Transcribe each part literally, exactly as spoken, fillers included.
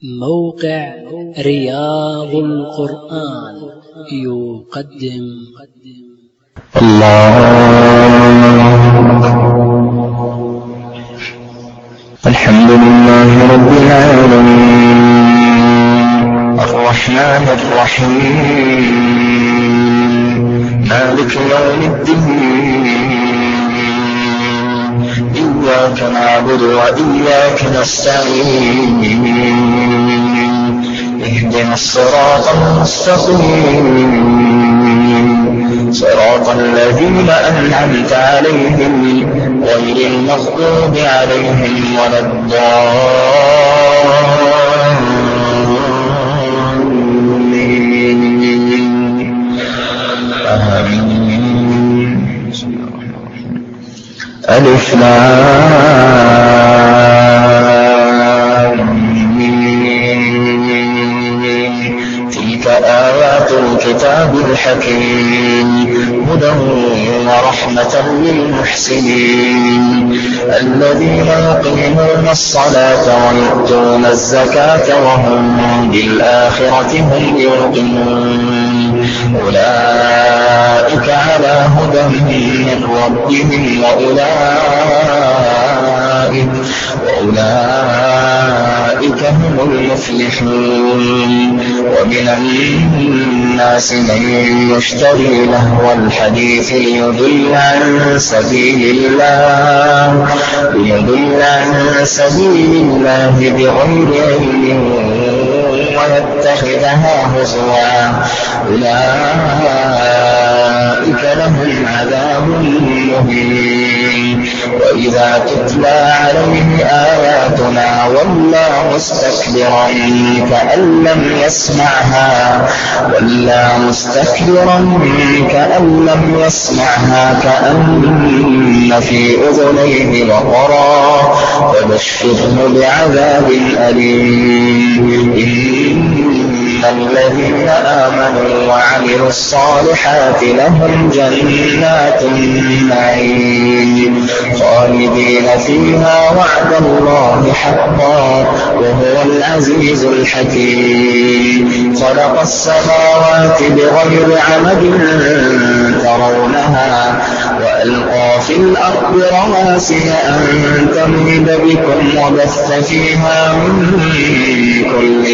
موقع رياض القرآن يقدم الله. الحمد لله رب العالمين الرحمن الرحيم مالك يوم الدين إياك نعبد وإياك نستعين اهدنا الصراط المستقيم صراط الذين أنعمت عليهم غير المغضوب عليهم ولا الضالين آمين. ألف لام تلك آيات الكتاب الحكيم هدى ورحمة للمحسنين الذين يقيمون الصلاة ويؤتون الزكاة وهم بالآخرة هم يوقنون أولئك على هدى من ربهم وأولئك, وأولئك هم المفلحون. ومن الناس من يشتري لهو الحديث ليضل عن سبيل الله ليضل عن سبيل الله بغير علم ويتخذها هزوا أولئك لهم عذاب مهين. وإذا تتلى عليه آياتنا ولى مستكبرا كأن لم يسمعها ولا مستكبرا كأن لم يسمعها كأن في أذنيه وقرا فبشره بعذاب أليم. إن الذين آمنوا وعملوا الصالحات لهم جنات النعيم خالدين فيها وعد الله حقا وهو العزيز الحكيم. خلق السماوات بغير عمد ترونها وألقى في الأرض رواسي أن تمهد بكم وبث فيها من كل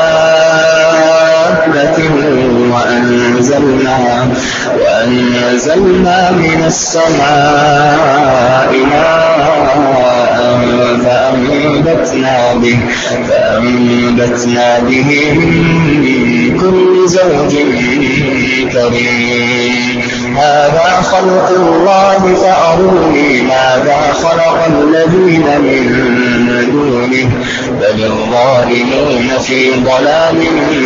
دابة وأنزلنا, وأنزلنا من السماء ماء فأنبتنا به, فأنبتنا به من كل زوج كريم. هذا خلق الله فأروني ماذا خلق الذين من دونه بل الظالمون في ضلال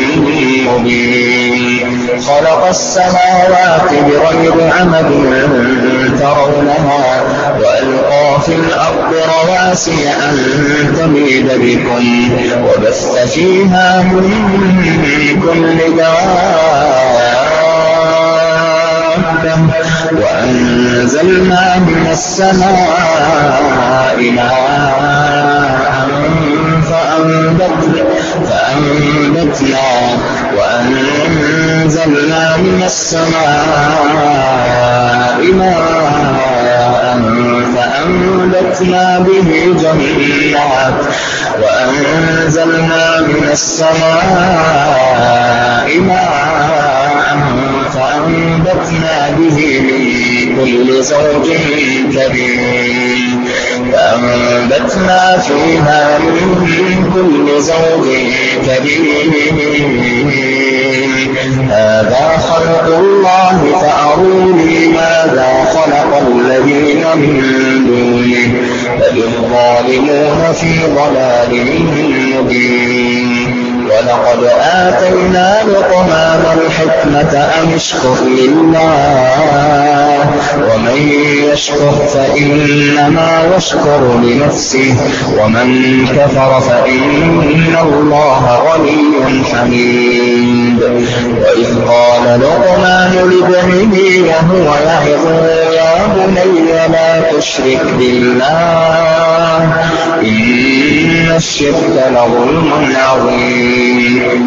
مبين. خلق السماوات بغير عمد ترونها وألقى في الأرض رواسي أن تميد بكم وبث فيها من كل دابة وأنزلنا من السماء ماء فأنبتنا وأنزلنا من السماء ماء فأنبتنا به جنات وأنزلنا من السماء ماء فأنبتنا به من كل زوج كريم. فأنبتنا فيها من كل زوج كريم. هذا خلق الله فأروني ماذا خلق الذين من دونه بل الظالمون في ضلال مبين. ولقد آتينا لقمان الحكمة أن اشكر لله ومن يشكر فإنما يشكر لنفسه ومن كفر فإن الله غني حميد. وإذ قال لقمان لابنه وهو يعظه يا بني لا تشرك بالله إن الشرك لظلم عظيم.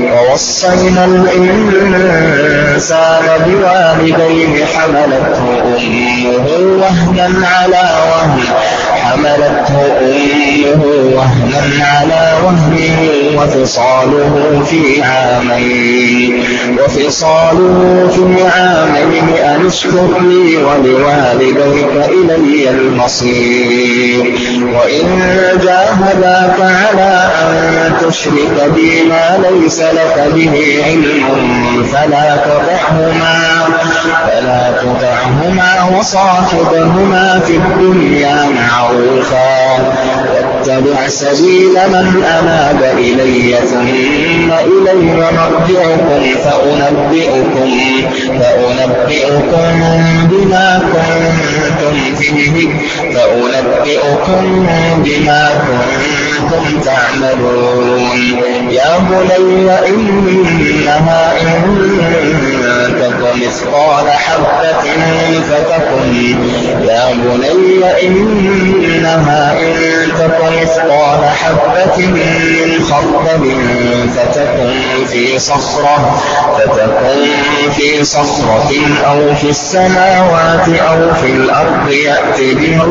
ووصينا الإنسان بوالديه حملته أمه وهنا على وهن حملته أمه وهنا على وهن وفصاله في عامين وفصاله في عامين أن اشكر لي ولوالديك إلي المصير وإن جاهداك على أن تشرك بي ما ليس لك به علم فلا تطعهما فلا تطعهما وصاحبهما في الدنيا معروفا واتبع سبيل من أناب إلي ثم إلي مرجعكم فأنبئكم فأنبئكم بما كنتم فيه فأنبئكم بما كنتم تعملون يا بني إنها إن تك مثقال حبة فتكن يا بني إنها إن تك مثقال حبة من خردل فتكن في صخرة فتكن في صخرة أو في السماوات أو في الأرض يأتي بها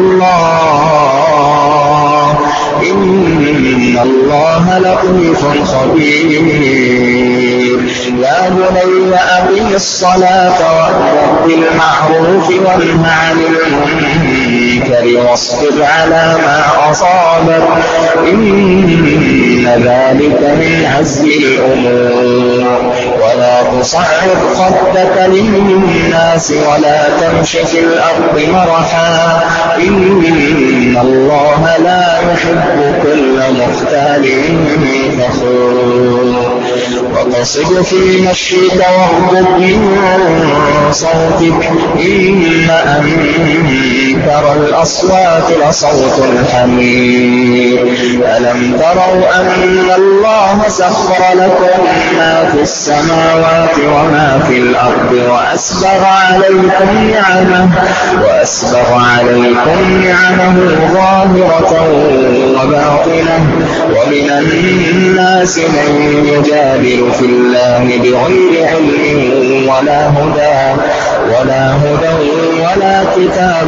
الله إن الله لطيف خبير يا بني أقم الصلاة وأمر بالمعروف وانه عن المنكر واصبر على ما أصابك إن ذلك من عزم الأمور ولا تصعر خدك للناس ولا تمش في الأرض مرحا إن الله لا يحب كل مختال فخور وقصد في مشيك واغضب من صوتك إن أنكر الأصوات لصوت الحمير ألم تروا أن الله سخر لكم ما في السماوات وما في الأرض وأسبغ عليكم نعمه وأسبغ عليكم نعمه ظاهرة وباطنة ومن الناس من يجادل في الله بغير علم ولا هدى ولا هدى ولا كتاب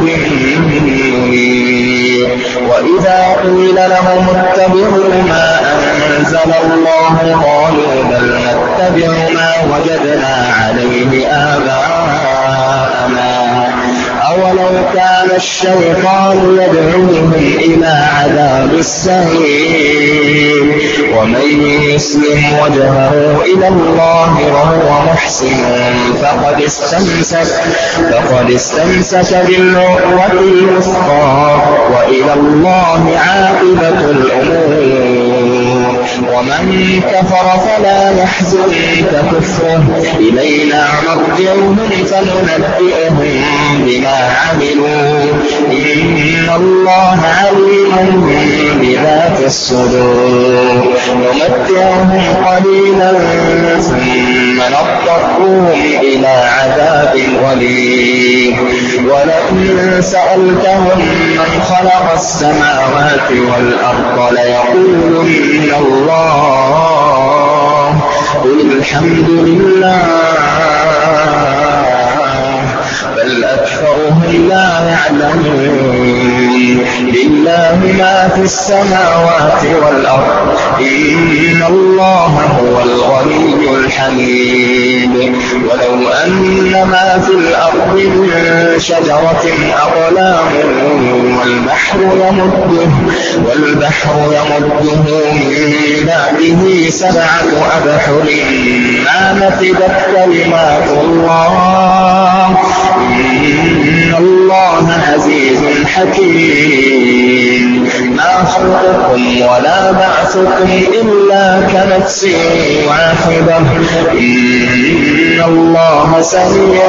منير وإذا قيل لهم اتبعوا ما أنزل الله قالوا بل نتبع ما وجدنا عليه آباءنا أولو كان الشيطان يدعوهم إلى عذاب السعير ومن يسلم وجهه إلى الله وهو محسن فقد استمسك فقد استمسك بالعروة الوثقى وإلى الله عاقبة الأمور ومن كفر فلا يحزنك كفره إلينا مرجعهم فننبئهم بما عملوا إن الله عليم بذات الصدور نمتعهم قليلا ثم نضطرهم إلى عذاب غليظ ولئن سألتهم من خلق السماوات والأرض ليقولن الله قل الحمد لله بل أكثرهم لا يعلمون لله ما في السماوات والأرض إن الله هو الغني الحميد ولو أن ما في الأرض من شجرة أقلام والبحر يمده والبحر يمده من بعده سبعة أبحر ما نفدت كلمات الله إن الله عزيز حكيم ما خلقكم ولا بعثكم إلا كنفس واحدة إن الله سميع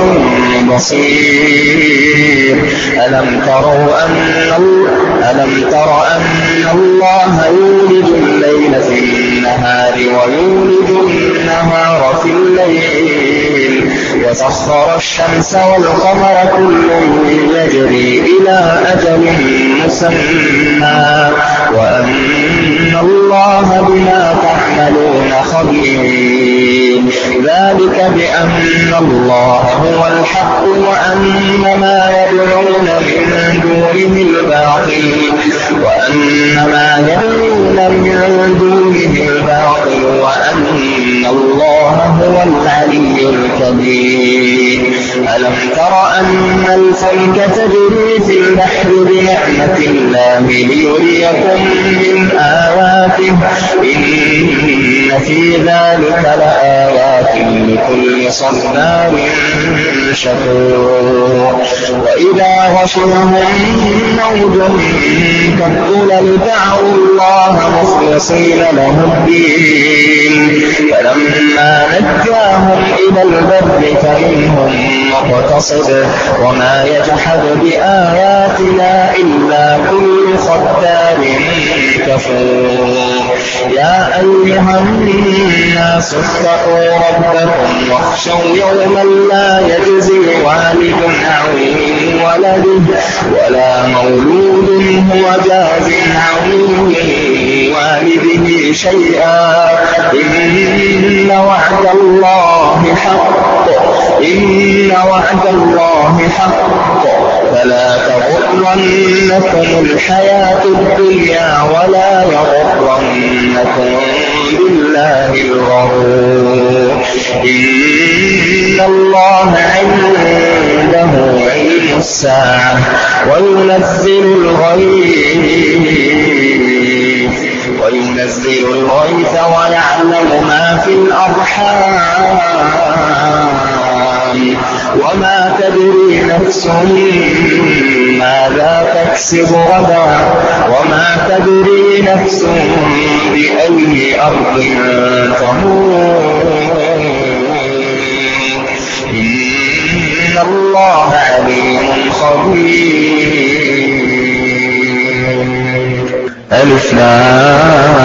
بصير ألم تروا أن ألم تر أن الله يولج الليل الليل في النهار ويولج النهار في الليل وسخر الشمس والقمر كل يجري إلى أجل مسمى وأن الله بما تعملون خبير. ذلك بأن الله هو الحق وأن ما يدعون من دونه الباطل وأن ما يدعون من دونه الباطل وأن الله هو العلي الكبير. ألم تر أن الفلك تجري في البحر بنعمة الله ليريكم من آياته إن في ذلك لآيات لكل صبار شكور. وإذا غشيهم موج كالظلل دعوا الله مخلصين له الدين فلما نجاهم إلى البر فمنهم مقتصد وما يجحد بآياتنا إلا كل ختار كفور. يا أيها الناس اتقوا ربكم واخشوا يوما لا يجزي والد عن ولده ولا مولود هو جاز عن والده شيئا إن وعد الله حق إن وعد الله حق فلا تغرنكم الحياة الدنيا ولا يغرنكم بالله الغرور. إن الله عنده علم الساعة وينزل الغيث وينزل الغيث ويعلم ما في الأرحام وما تدري نفس ماذا تكسب غدا وما تدري نفس بأي أرض تموت إن الله عليم خبير. ألف لام